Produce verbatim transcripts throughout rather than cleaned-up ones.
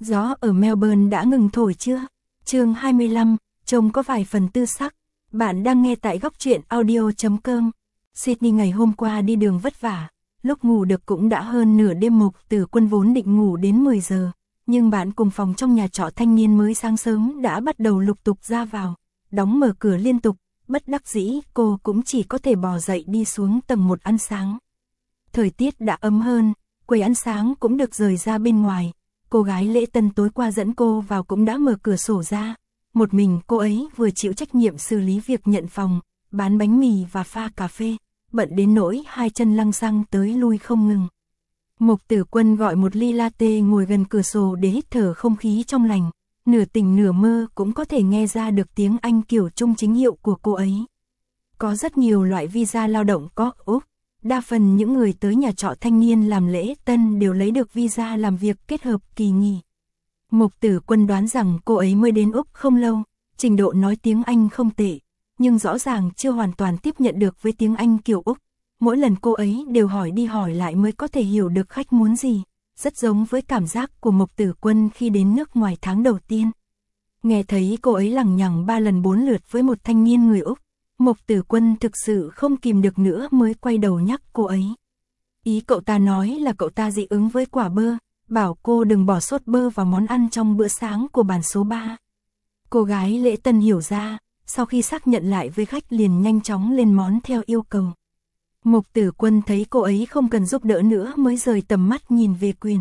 Gió ở Melbourne đã ngừng thổi chưa? Chương hai mươi lăm, trông có vài phần tư sắc. Bạn đang nghe tại góc truyện audio chấm com. Sydney ngày hôm qua đi đường vất vả, lúc ngủ được cũng đã hơn nửa đêm. Mục Tử Quân vốn định ngủ đến mười giờ, nhưng bạn cùng phòng trong nhà trọ thanh niên mới sáng sớm đã bắt đầu lục tục ra vào, đóng mở cửa liên tục, bất đắc dĩ cô cũng chỉ có thể bò dậy đi xuống tầng một ăn sáng. Thời tiết đã ấm hơn, quầy ăn sáng cũng được rời ra bên ngoài. Cô gái lễ tân tối qua dẫn cô vào cũng đã mở cửa sổ ra. Một mình cô ấy vừa chịu trách nhiệm xử lý việc nhận phòng, bán bánh mì và pha cà phê, bận đến nỗi hai chân lăng xăng tới lui không ngừng. Mục Tử Quân gọi một ly latte ngồi gần cửa sổ để hít thở không khí trong lành, nửa tỉnh nửa mơ cũng có thể nghe ra được tiếng Anh kiểu trung chính hiệu của cô ấy. Có rất nhiều loại visa lao động có Úc, đa phần những người tới nhà trọ thanh niên làm lễ tân đều lấy được visa làm việc kết hợp kỳ nghỉ. Mục Tử Quân đoán rằng cô ấy mới đến Úc không lâu, trình độ nói tiếng Anh không tệ, nhưng rõ ràng chưa hoàn toàn tiếp nhận được với tiếng Anh kiểu Úc. Mỗi lần cô ấy đều hỏi đi hỏi lại mới có thể hiểu được khách muốn gì, rất giống với cảm giác của Mục Tử Quân khi đến nước ngoài tháng đầu tiên. Nghe thấy cô ấy lằng nhằng ba lần bốn lượt với một thanh niên người Úc, Mục Tử Quân thực sự không kìm được nữa mới quay đầu nhắc cô ấy. Ý cậu ta nói là cậu ta dị ứng với quả bơ, bảo cô đừng bỏ sốt bơ vào món ăn trong bữa sáng của bàn số ba. Cô gái lễ tân hiểu ra, sau khi xác nhận lại với khách liền nhanh chóng lên món theo yêu cầu. Mục Tử Quân thấy cô ấy không cần giúp đỡ nữa mới rời tầm mắt nhìn về quyển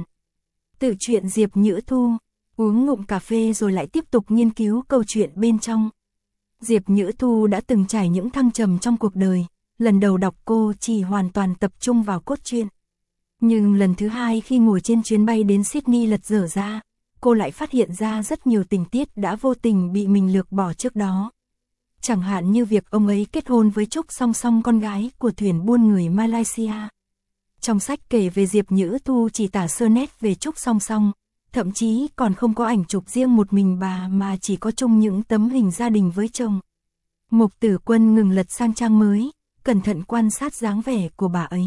Tự truyện Diệp Nhữ Thu, uống ngụm cà phê rồi lại tiếp tục nghiên cứu câu chuyện bên trong. Diệp Nhữ Thu đã từng trải những thăng trầm trong cuộc đời, lần đầu đọc cô chỉ hoàn toàn tập trung vào cốt truyện. Nhưng lần thứ hai khi ngồi trên chuyến bay đến Sydney lật dở ra, cô lại phát hiện ra rất nhiều tình tiết đã vô tình bị mình lược bỏ trước đó. Chẳng hạn như việc ông ấy kết hôn với Trúc Song Song, con gái của thuyền buôn người Malaysia. Trong sách kể về Diệp Nhữ Thu chỉ tả sơ nét về Trúc Song Song, thậm chí còn không có ảnh chụp riêng một mình bà mà chỉ có chung những tấm hình gia đình với chồng. Mục Tử Quân ngừng lật sang trang mới, cẩn thận quan sát dáng vẻ của bà ấy.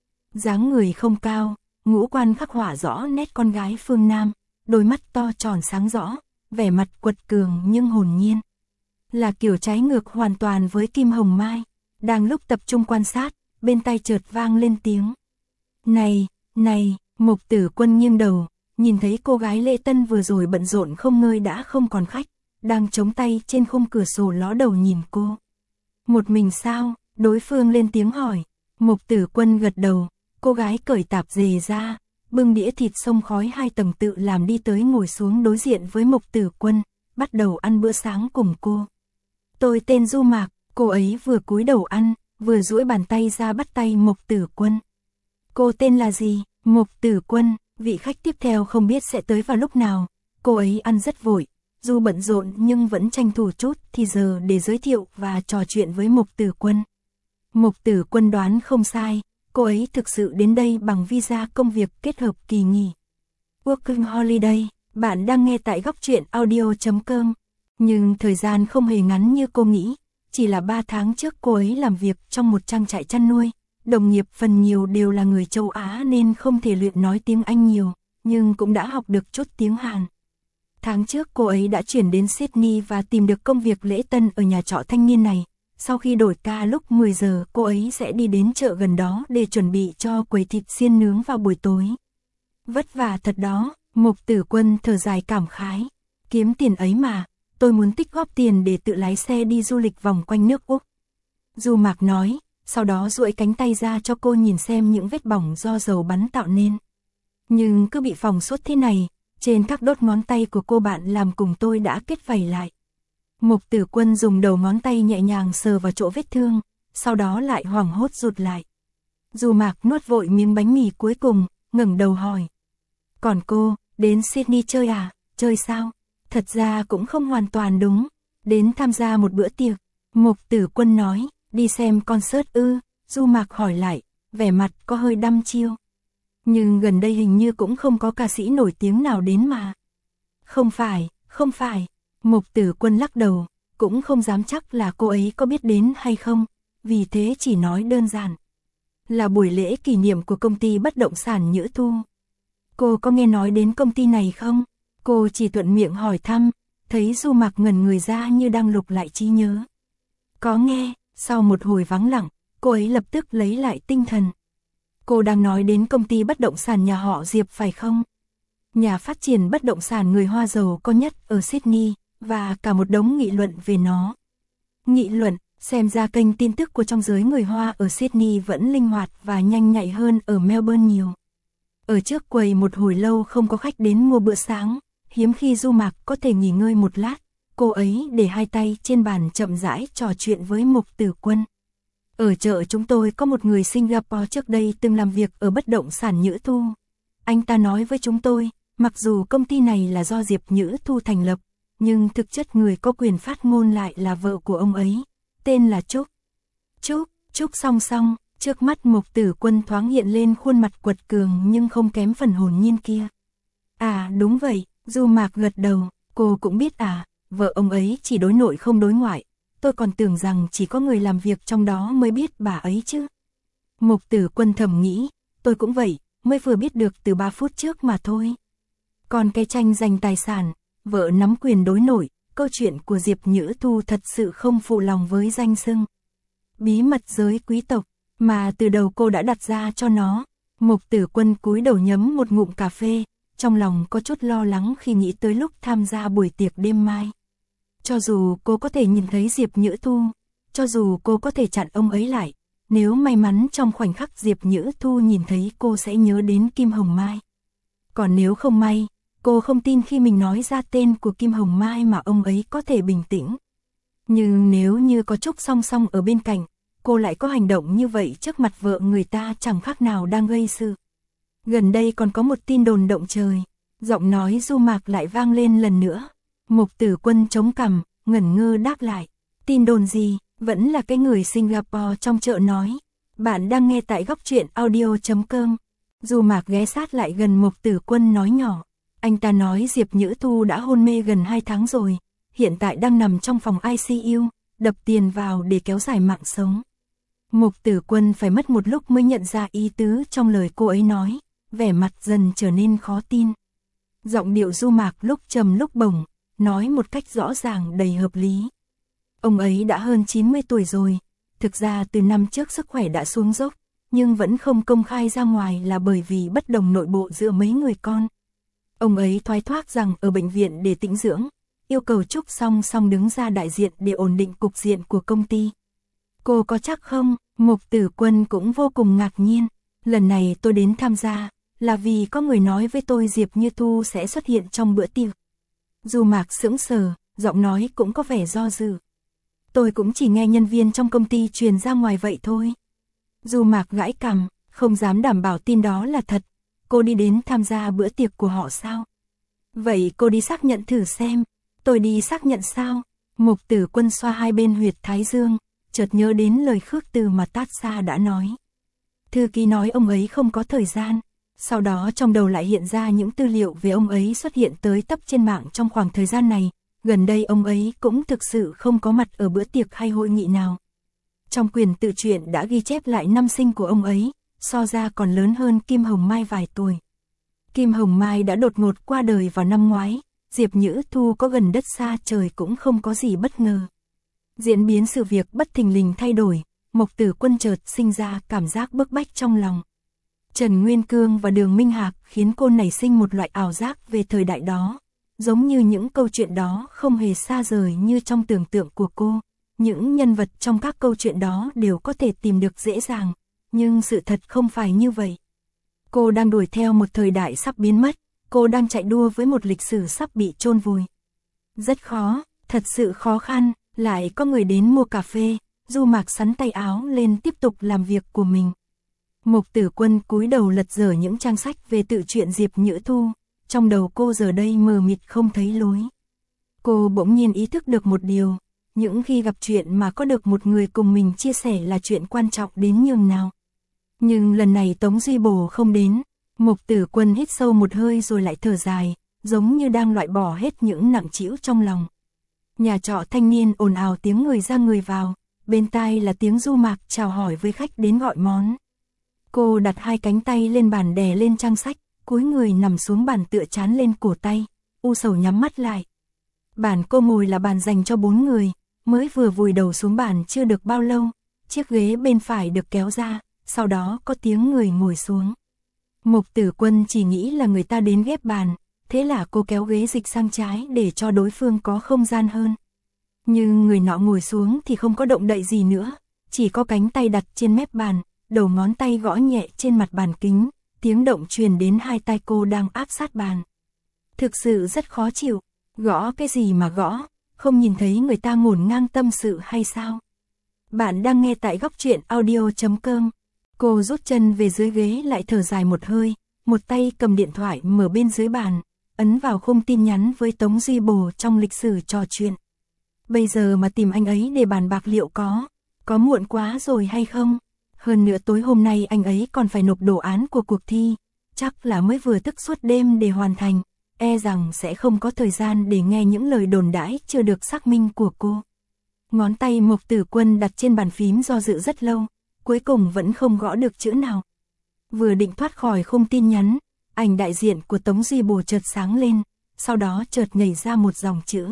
Dáng người không cao, ngũ quan khắc họa rõ nét con gái phương Nam, đôi mắt to tròn sáng rõ, vẻ mặt quật cường nhưng hồn nhiên. Là kiểu trái ngược hoàn toàn với Kim Hồng Mai. Đang lúc tập trung quan sát, bên tai chợt vang lên tiếng. Này, này, Mục Tử Quân nghiêng đầu, nhìn thấy cô gái lễ tân vừa rồi bận rộn không ngơi đã không còn khách, đang chống tay trên khung cửa sổ ló đầu nhìn cô. Một mình sao? Đối phương lên tiếng hỏi. Mục Tử Quân gật đầu, cô gái cởi tạp dề ra, bưng đĩa thịt xông khói hai tầng tự làm đi tới ngồi xuống đối diện với Mục Tử Quân, bắt đầu ăn bữa sáng cùng cô. Tôi tên Du Mạc, cô ấy vừa cúi đầu ăn, vừa duỗi bàn tay ra bắt tay Mục Tử Quân. Cô tên là gì? Mục Tử Quân, vị khách tiếp theo không biết sẽ tới vào lúc nào, cô ấy ăn rất vội, dù bận rộn nhưng vẫn tranh thủ chút thì giờ để giới thiệu và trò chuyện với Mục Tử Quân. Mục Tử Quân đoán không sai, cô ấy thực sự đến đây bằng visa công việc kết hợp kỳ nghỉ. Working Holiday, bạn đang nghe tại góc truyện audio chấm com. Nhưng thời gian không hề ngắn như cô nghĩ, chỉ là ba tháng trước cô ấy làm việc trong một trang trại chăn nuôi, đồng nghiệp phần nhiều đều là người châu Á nên không thể luyện nói tiếng Anh nhiều, nhưng cũng đã học được chút tiếng Hàn. Tháng trước cô ấy đã chuyển đến Sydney và tìm được công việc lễ tân ở nhà trọ thanh niên này. Sau khi đổi ca lúc mười giờ cô ấy sẽ đi đến chợ gần đó để chuẩn bị cho quầy thịt xiên nướng vào buổi tối. Vất vả thật đó, Mục Tử Quân thở dài cảm khái. Kiếm tiền ấy mà, tôi muốn tích góp tiền để tự lái xe đi du lịch vòng quanh nước Úc. Du Mạc nói, sau đó duỗi cánh tay ra cho cô nhìn xem những vết bỏng do dầu bắn tạo nên. Nhưng cứ bị phỏng sốt thế này, trên các đốt ngón tay của cô bạn làm cùng tôi đã kết vảy lại. Mục Tử Quân dùng đầu ngón tay nhẹ nhàng sờ vào chỗ vết thương, sau đó lại hoảng hốt rụt lại. Du Mạc nuốt vội miếng bánh mì cuối cùng, ngẩng đầu hỏi. Còn cô, đến Sydney chơi à? Chơi sao? Thật ra cũng không hoàn toàn đúng. Đến tham gia một bữa tiệc. Mục Tử Quân nói, đi xem concert ư? Du Mạc hỏi lại, vẻ mặt có hơi đăm chiêu. Nhưng gần đây hình như cũng không có ca sĩ nổi tiếng nào đến mà. Không phải, không phải. Mục Tử Quân lắc đầu, cũng không dám chắc là cô ấy có biết đến hay không, vì thế chỉ nói đơn giản. Là buổi lễ kỷ niệm của công ty bất động sản Nhữ Thu. Cô có nghe nói đến công ty này không? Cô chỉ thuận miệng hỏi thăm, thấy Du Mạc ngẩn người ra như đang lục lại trí nhớ. Có nghe, sau một hồi vắng lặng, cô ấy lập tức lấy lại tinh thần. Cô đang nói đến công ty bất động sản nhà họ Diệp phải không? Nhà phát triển bất động sản người Hoa giàu có nhất ở Sydney, và cả một đống nghị luận về nó. Nghị luận, xem ra kênh tin tức của trong giới người Hoa ở Sydney vẫn linh hoạt và nhanh nhạy hơn ở Melbourne nhiều. Ở trước quầy một hồi lâu không có khách đến mua bữa sáng, hiếm khi Du Mạc có thể nghỉ ngơi một lát, cô ấy để hai tay trên bàn chậm rãi trò chuyện với Mục Tử Quân. Ở chợ chúng tôi có một người Singapore trước đây từng làm việc ở bất động sản Nhữ Thu. Anh ta nói với chúng tôi, mặc dù công ty này là do Diệp Nhữ Thu thành lập, nhưng thực chất người có quyền phát ngôn lại là vợ của ông ấy, tên là Trúc. Trúc, Trúc song song, trước mắt Mục Tử Quân thoáng hiện lên khuôn mặt quật cường nhưng không kém phần hồn nhiên kia. À đúng vậy, Du Mạc gật đầu, cô cũng biết à, vợ ông ấy chỉ đối nội không đối ngoại, tôi còn tưởng rằng chỉ có người làm việc trong đó mới biết bà ấy chứ. Mục Tử Quân thầm nghĩ, tôi cũng vậy, mới vừa biết được từ ba phút trước mà thôi. Còn cái tranh giành tài sản, vợ nắm quyền đối nội, câu chuyện của Diệp Nhữ Thu thật sự không phụ lòng với danh xưng. Bí mật giới quý tộc, mà từ đầu cô đã đặt ra cho nó. Mục Tử Quân cúi đầu nhấm một ngụm cà phê, trong lòng có chút lo lắng khi nghĩ tới lúc tham gia buổi tiệc đêm mai. Cho dù cô có thể nhìn thấy Diệp Nhữ Thu, cho dù cô có thể chặn ông ấy lại, nếu may mắn trong khoảnh khắc Diệp Nhữ Thu nhìn thấy cô sẽ nhớ đến Kim Hồng Mai. Còn nếu không may, cô không tin khi mình nói ra tên của Kim Hồng Mai mà ông ấy có thể bình tĩnh. Nhưng nếu như có Trúc song song ở bên cạnh, cô lại có hành động như vậy trước mặt vợ người ta chẳng khác nào đang gây sự. Gần đây còn có một tin đồn động trời, giọng nói Du Mạc lại vang lên lần nữa. Mục Tử Quân chống cằm, ngẩn ngơ đáp lại. Tin đồn gì? Vẫn là cái người Singapore trong chợ nói. Bạn đang nghe tại góc truyện audio chấm com. Du Mạc ghé sát lại gần Mục Tử Quân nói nhỏ. Anh ta nói Diệp Nhữ Thu đã hôn mê gần hai tháng rồi, hiện tại đang nằm trong phòng i xê u, đập tiền vào để kéo dài mạng sống. Mục Tử Quân phải mất một lúc mới nhận ra ý tứ trong lời cô ấy nói, vẻ mặt dần trở nên khó tin. Giọng điệu Du Mạc lúc trầm lúc bổng, nói một cách rõ ràng đầy hợp lý. Ông ấy đã hơn chín mươi tuổi rồi, thực ra từ năm trước sức khỏe đã xuống dốc, nhưng vẫn không công khai ra ngoài là bởi vì bất đồng nội bộ giữa mấy người con. Ông ấy thoái thoát rằng ở bệnh viện để tĩnh dưỡng, yêu cầu Trúc song song đứng ra đại diện để ổn định cục diện của công ty. Cô có chắc không? Mục Tử Quân cũng vô cùng ngạc nhiên. Lần này tôi đến tham gia, là vì có người nói với tôi Diệp Như Thu sẽ xuất hiện trong bữa tiệc. Du Mạc sững sờ, giọng nói cũng có vẻ do dự. Tôi cũng chỉ nghe nhân viên trong công ty truyền ra ngoài vậy thôi. Du Mạc gãi cằm, không dám đảm bảo tin đó là thật. Cô đi đến tham gia bữa tiệc của họ sao? Vậy cô đi xác nhận thử xem. Tôi đi xác nhận sao? Mục Tử Quân xoa hai bên huyệt thái dương, chợt nhớ đến lời khước từ mà Tát Sa đã nói. Thư ký nói ông ấy không có thời gian. Sau đó trong đầu lại hiện ra những tư liệu về ông ấy xuất hiện tới tấp trên mạng trong khoảng thời gian này. Gần đây ông ấy cũng thực sự không có mặt ở bữa tiệc hay hội nghị nào. Trong quyển tự truyện đã ghi chép lại năm sinh của ông ấy, so ra còn lớn hơn Kim Hồng Mai vài tuổi. Kim Hồng Mai đã đột ngột qua đời vào năm ngoái, Diệp Nhữ Thu có gần đất xa trời cũng không có gì bất ngờ. Diễn biến sự việc bất thình lình thay đổi, Mục Tử Quân chợt sinh ra cảm giác bức bách trong lòng. Trần Nguyên Cương và Đường Minh Hạc khiến cô nảy sinh một loại ảo giác về thời đại đó, giống như những câu chuyện đó không hề xa rời như trong tưởng tượng của cô. Những nhân vật trong các câu chuyện đó đều có thể tìm được dễ dàng, nhưng sự thật không phải như vậy. Cô đang đuổi theo một thời đại sắp biến mất, cô đang chạy đua với một lịch sử sắp bị chôn vùi. Rất khó, thật sự khó khăn, lại có người đến mua cà phê, Du Mạc sắn tay áo lên tiếp tục làm việc của mình. Mục Tử Quân cúi đầu lật dở những trang sách về tự truyện Diệp Nhữ Thu, trong đầu cô giờ đây mờ mịt không thấy lối. Cô bỗng nhiên ý thức được một điều, những khi gặp chuyện mà có được một người cùng mình chia sẻ là chuyện quan trọng đến nhường nào. Nhưng lần này Tống Duy Bổ không đến, Mục Tử Quân hít sâu một hơi rồi lại thở dài, giống như đang loại bỏ hết những nặng trĩu trong lòng. Nhà trọ thanh niên ồn ào tiếng người ra người vào, bên tai là tiếng Du Mạc chào hỏi với khách đến gọi món. Cô đặt hai cánh tay lên bàn đè lên trang sách, cúi người nằm xuống bàn tựa chán lên cổ tay, u sầu nhắm mắt lại. Bàn cô ngồi là bàn dành cho bốn người, mới vừa vùi đầu xuống bàn chưa được bao lâu, chiếc ghế bên phải được kéo ra, sau đó có tiếng người ngồi xuống. Mục Tử Quân chỉ nghĩ là người ta đến ghép bàn, thế là cô kéo ghế dịch sang trái để cho đối phương có không gian hơn. Nhưng người nọ ngồi xuống thì không có động đậy gì nữa, chỉ có cánh tay đặt trên mép bàn, đầu ngón tay gõ nhẹ trên mặt bàn kính, tiếng động truyền đến hai tai cô đang áp sát bàn. Thực sự rất khó chịu, gõ cái gì mà gõ, không nhìn thấy người ta ngổn ngang tâm sự hay sao? Bạn đang nghe tại góc truyện audio chấm com. Cô rút chân về dưới ghế lại thở dài một hơi, một tay cầm điện thoại mở bên dưới bàn, ấn vào khung tin nhắn với Tống Duy Bồ trong lịch sử trò chuyện. Bây giờ mà tìm anh ấy để bàn bạc liệu có, có muộn quá rồi hay không? Hơn nữa tối hôm nay anh ấy còn phải nộp đồ án của cuộc thi, chắc là mới vừa thức suốt đêm để hoàn thành, e rằng sẽ không có thời gian để nghe những lời đồn đãi chưa được xác minh của cô. Ngón tay Mục Tử Quân đặt trên bàn phím do dự rất lâu, cuối cùng vẫn không gõ được chữ nào. Vừa định thoát khỏi khung tin nhắn, ảnh đại diện của Tống Duy Bồ chợt sáng lên, sau đó chợt nhảy ra một dòng chữ.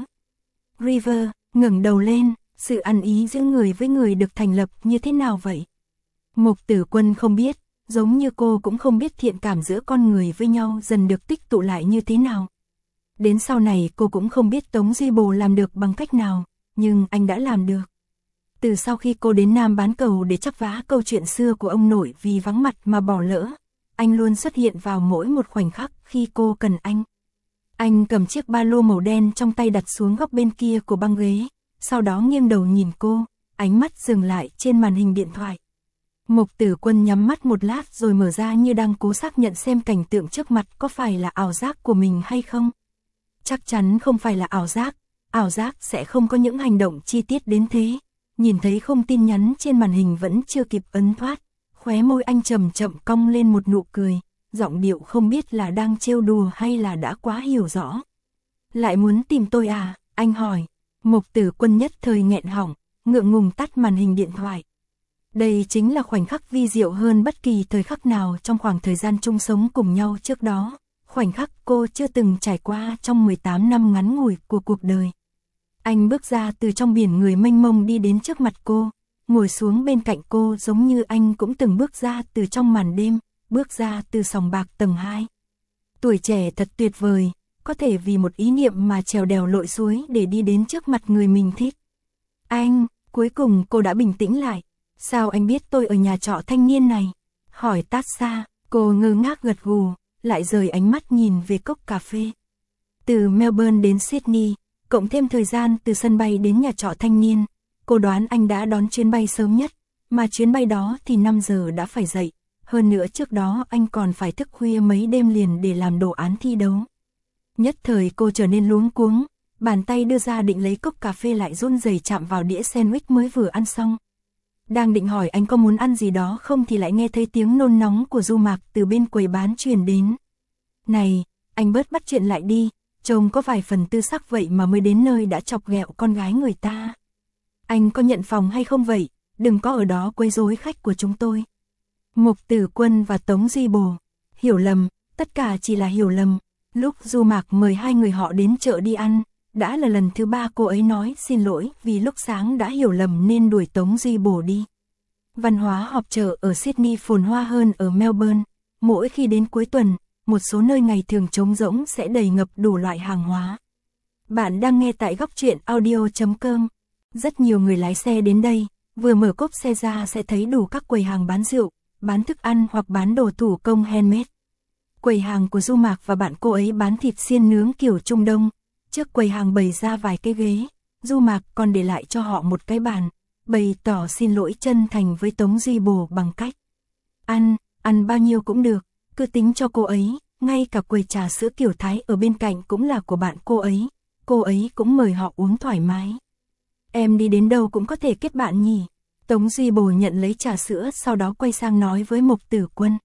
River, ngẩng đầu lên, sự ăn ý giữa người với người được thành lập như thế nào vậy? Mục Tử Quân không biết, giống như cô cũng không biết thiện cảm giữa con người với nhau dần được tích tụ lại như thế nào. Đến sau này cô cũng không biết Tống Duy Bồ làm được bằng cách nào, nhưng anh đã làm được. Từ sau khi cô đến Nam bán cầu để chắp vá câu chuyện xưa của ông nội vì vắng mặt mà bỏ lỡ, anh luôn xuất hiện vào mỗi một khoảnh khắc khi cô cần anh. Anh cầm chiếc ba lô màu đen trong tay đặt xuống góc bên kia của băng ghế, sau đó nghiêng đầu nhìn cô, ánh mắt dừng lại trên màn hình điện thoại. Mục Tử Quân nhắm mắt một lát rồi mở ra như đang cố xác nhận xem cảnh tượng trước mặt có phải là ảo giác của mình hay không. Chắc chắn không phải là ảo giác, ảo giác sẽ không có những hành động chi tiết đến thế. Nhìn thấy khung tin nhắn trên màn hình vẫn chưa kịp ấn thoát, khóe môi anh chậm chậm cong lên một nụ cười, giọng điệu không biết là đang trêu đùa hay là đã quá hiểu rõ. Lại muốn tìm tôi à, anh hỏi. Mục Tử Quân nhất thời nghẹn họng, ngượng ngùng tắt màn hình điện thoại. Đây chính là khoảnh khắc vi diệu hơn bất kỳ thời khắc nào trong khoảng thời gian chung sống cùng nhau trước đó, khoảnh khắc cô chưa từng trải qua trong mười tám năm ngắn ngủi của cuộc đời. Anh bước ra từ trong biển người mênh mông đi đến trước mặt cô, ngồi xuống bên cạnh cô giống như anh cũng từng bước ra từ trong màn đêm, bước ra từ sòng bạc tầng hai. Tuổi trẻ thật tuyệt vời, có thể vì một ý niệm mà trèo đèo lội suối để đi đến trước mặt người mình thích. Anh, cuối cùng cô đã bình tĩnh lại. Sao anh biết tôi ở nhà trọ thanh niên này? Hỏi tát xa, cô ngơ ngác gật gù, lại rời ánh mắt nhìn về cốc cà phê. Từ Melbourne đến Sydney, cộng thêm thời gian từ sân bay đến nhà trọ thanh niên, cô đoán anh đã đón chuyến bay sớm nhất, mà chuyến bay đó thì năm giờ đã phải dậy, hơn nữa trước đó anh còn phải thức khuya mấy đêm liền để làm đồ án thi đấu. Nhất thời cô trở nên luống cuống, bàn tay đưa ra định lấy cốc cà phê lại run rẩy chạm vào đĩa sandwich mới vừa ăn xong. Đang định hỏi anh có muốn ăn gì đó không thì lại nghe thấy tiếng nôn nóng của Du Mạc từ bên quầy bán truyền đến. Này, anh bớt bắt chuyện lại đi, trông có vài phần tư sắc vậy mà mới đến nơi đã chọc ghẹo con gái người ta. Anh có nhận phòng hay không vậy, đừng có ở đó quấy rối khách của chúng tôi. Mục Tử Quân và Tống Duy Bồ, hiểu lầm, tất cả chỉ là hiểu lầm. Lúc Du Mạc mời hai người họ đến chợ đi ăn, đã là lần thứ ba cô ấy nói xin lỗi vì lúc sáng đã hiểu lầm nên đuổi Tống Duy Bồ đi. Văn hóa họp chợ ở Sydney phồn hoa hơn ở Melbourne, mỗi khi đến cuối tuần, một số nơi ngày thường trống rỗng sẽ đầy ngập đủ loại hàng hóa. Bạn đang nghe tại góc truyện audio chấm com. Rất nhiều người lái xe đến đây, vừa mở cốp xe ra sẽ thấy đủ các quầy hàng bán rượu, bán thức ăn hoặc bán đồ thủ công handmade. Quầy hàng của Du Mạc và bạn cô ấy bán thịt xiên nướng kiểu Trung Đông. Trước quầy hàng bày ra vài cái ghế, Du Mạc còn để lại cho họ một cái bàn, bày tỏ xin lỗi chân thành với Tống Duy Bồ bằng cách ăn, ăn bao nhiêu cũng được, cứ tính cho cô ấy, ngay cả quầy trà sữa kiểu Thái ở bên cạnh cũng là của bạn cô ấy, cô ấy cũng mời họ uống thoải mái. Em đi đến đâu cũng có thể kết bạn nhỉ? Tống Duy Bồ nhận lấy trà sữa sau đó quay sang nói với Mục Tử Quân.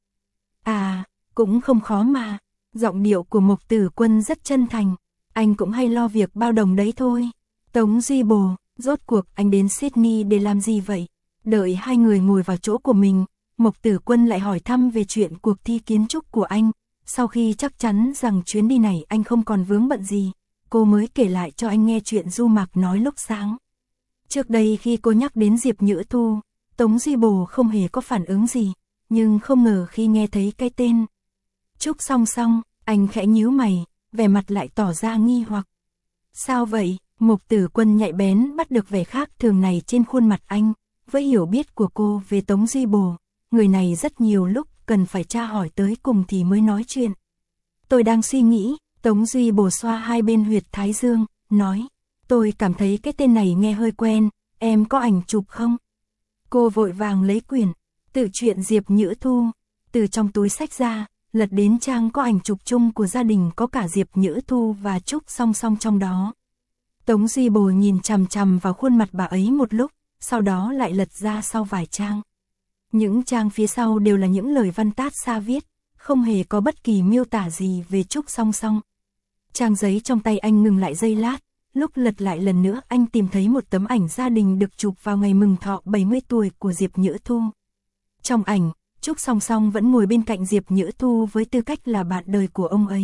À, cũng không khó mà, giọng điệu của Mục Tử Quân rất chân thành. Anh cũng hay lo việc bao đồng đấy thôi. Tống Duy Bồ, rốt cuộc anh đến Sydney để làm gì vậy? Đợi hai người ngồi vào chỗ của mình, Mục Tử Quân lại hỏi thăm về chuyện cuộc thi kiến trúc của anh, sau khi chắc chắn rằng chuyến đi này anh không còn vướng bận gì, cô mới kể lại cho anh nghe chuyện Du Mạc nói lúc sáng. Trước đây khi cô nhắc đến Diệp Nhữ Thu, Tống Duy Bồ không hề có phản ứng gì, nhưng không ngờ khi nghe thấy cái tên Trúc Song Song, anh khẽ nhíu mày, vẻ mặt lại tỏ ra nghi hoặc. Sao vậy? Mục Tử Quân nhạy bén bắt được vẻ khác thường này trên khuôn mặt anh, với hiểu biết của cô về Tống Duy Bồ, người này rất nhiều lúc cần phải tra hỏi tới cùng thì mới nói chuyện. Tôi đang suy nghĩ, Tống Duy Bồ xoa hai bên huyệt thái dương, nói, tôi cảm thấy cái tên này nghe hơi quen, em có ảnh chụp không? Cô vội vàng lấy quyển, tự truyện Diệp Nhữ Thu, từ trong túi xách ra, lật đến trang có ảnh chụp chung của gia đình có cả Diệp Nhữ Thu và Trúc Song Song trong đó. Tống Duy Bồ nhìn chằm chằm vào khuôn mặt bà ấy một lúc, sau đó lại lật ra sau vài trang. Những trang phía sau đều là những lời văn tát xa viết, không hề có bất kỳ miêu tả gì về Trúc Song Song. Trang giấy trong tay anh ngừng lại giây lát, lúc lật lại lần nữa anh tìm thấy một tấm ảnh gia đình được chụp vào ngày mừng thọ bảy mươi tuổi của Diệp Nhữ Thu. Trong ảnh, Trúc Song Song vẫn ngồi bên cạnh Diệp Nhữ Thu với tư cách là bạn đời của ông ấy.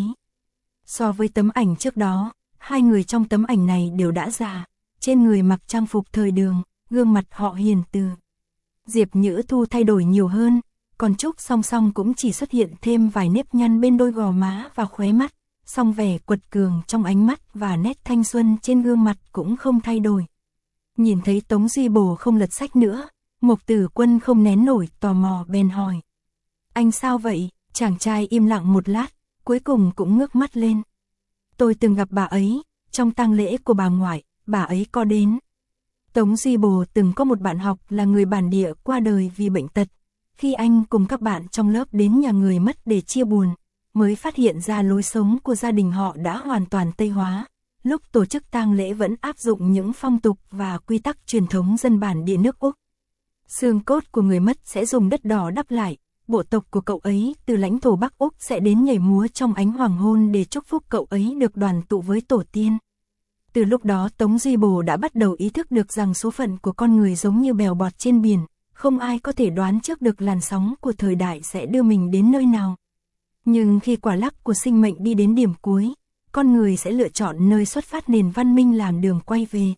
So với tấm ảnh trước đó, hai người trong tấm ảnh này đều đã già, trên người mặc trang phục thời đường, gương mặt họ hiền từ. Diệp Nhữ Thu thay đổi nhiều hơn, còn Trúc Song Song cũng chỉ xuất hiện thêm vài nếp nhăn bên đôi gò má và khóe mắt, song vẻ quật cường trong ánh mắt và nét thanh xuân trên gương mặt cũng không thay đổi. Nhìn thấy Tống Duy Bồ không lật sách nữa, Mục Tử Quân không nén nổi tò mò bèn hỏi. Anh sao vậy? Chàng trai im lặng một lát, cuối cùng cũng ngước mắt lên. Tôi từng gặp bà ấy, trong tang lễ của bà ngoại, bà ấy có đến. Tống Duy Bồ từng có một bạn học là người bản địa qua đời vì bệnh tật. Khi anh cùng các bạn trong lớp đến nhà người mất để chia buồn, mới phát hiện ra lối sống của gia đình họ đã hoàn toàn Tây hóa. Lúc tổ chức tang lễ vẫn áp dụng những phong tục và quy tắc truyền thống dân bản địa nước Úc. Xương cốt của người mất sẽ dùng đất đỏ đắp lại, bộ tộc của cậu ấy từ lãnh thổ Bắc Úc sẽ đến nhảy múa trong ánh hoàng hôn để chúc phúc cậu ấy được đoàn tụ với tổ tiên. Từ lúc đó Tống Duy Bồ đã bắt đầu ý thức được rằng số phận của con người giống như bèo bọt trên biển, không ai có thể đoán trước được làn sóng của thời đại sẽ đưa mình đến nơi nào. Nhưng khi quả lắc của sinh mệnh đi đến điểm cuối, con người sẽ lựa chọn nơi xuất phát nền văn minh làm đường quay về.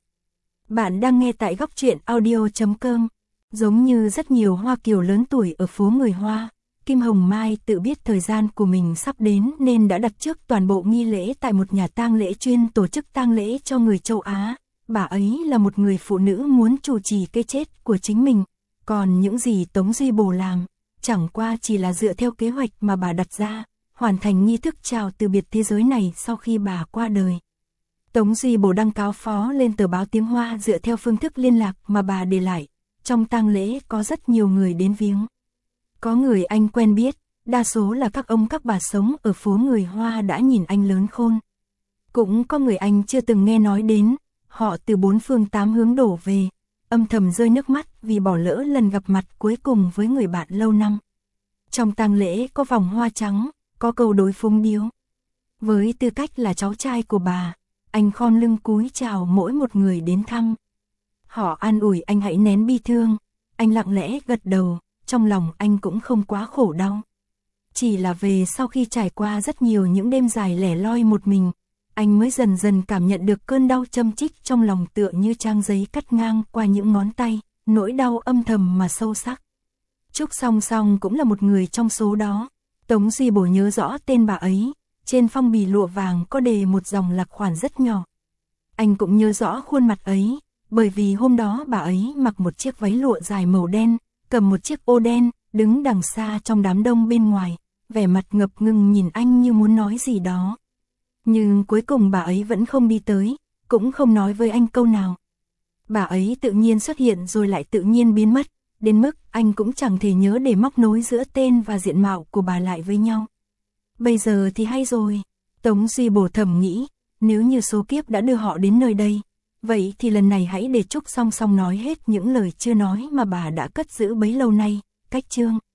Bạn đang nghe tại góc truyện audio chấm com. Giống như rất nhiều Hoa Kiều lớn tuổi ở phố người Hoa, Kim Hồng Mai tự biết thời gian của mình sắp đến nên đã đặt trước toàn bộ nghi lễ tại một nhà tang lễ chuyên tổ chức tang lễ cho người châu Á. Bà ấy là một người phụ nữ muốn chủ trì cái chết của chính mình, còn những gì Tống Duy Bồ làm, chẳng qua chỉ là dựa theo kế hoạch mà bà đặt ra, hoàn thành nghi thức chào từ biệt thế giới này sau khi bà qua đời. Tống Duy Bồ đăng cáo phó lên tờ báo Tiếng Hoa dựa theo phương thức liên lạc mà bà để lại. Trong tang lễ có rất nhiều người đến viếng. Có người anh quen biết, đa số là các ông các bà sống ở phố người Hoa đã nhìn anh lớn khôn. Cũng có người anh chưa từng nghe nói đến, họ từ bốn phương tám hướng đổ về, âm thầm rơi nước mắt vì bỏ lỡ lần gặp mặt cuối cùng với người bạn lâu năm. Trong tang lễ có vòng hoa trắng, có câu đối phúng điếu. Với tư cách là cháu trai của bà, anh khom lưng cúi chào mỗi một người đến thăm. Họ an ủi anh hãy nén bi thương, anh lặng lẽ gật đầu, trong lòng anh cũng không quá khổ đau. Chỉ là về sau khi trải qua rất nhiều những đêm dài lẻ loi một mình, anh mới dần dần cảm nhận được cơn đau châm chích trong lòng tựa như trang giấy cắt ngang qua những ngón tay, nỗi đau âm thầm mà sâu sắc. Trúc Song Song cũng là một người trong số đó. Tống Duy Bồ nhớ rõ tên bà ấy, trên phong bì lụa vàng có đề một dòng lạc khoản rất nhỏ. Anh cũng nhớ rõ khuôn mặt ấy, bởi vì hôm đó bà ấy mặc một chiếc váy lụa dài màu đen, cầm một chiếc ô đen, đứng đằng xa trong đám đông bên ngoài, vẻ mặt ngập ngừng nhìn anh như muốn nói gì đó. Nhưng cuối cùng bà ấy vẫn không đi tới, cũng không nói với anh câu nào. Bà ấy tự nhiên xuất hiện rồi lại tự nhiên biến mất, đến mức anh cũng chẳng thể nhớ để móc nối giữa tên và diện mạo của bà lại với nhau. Bây giờ thì hay rồi, Tống Duy Bồ thầm nghĩ, nếu như số kiếp đã đưa họ đến nơi đây, vậy thì lần này hãy để Trúc Song Song nói hết những lời chưa nói mà bà đã cất giữ bấy lâu nay. Cách chương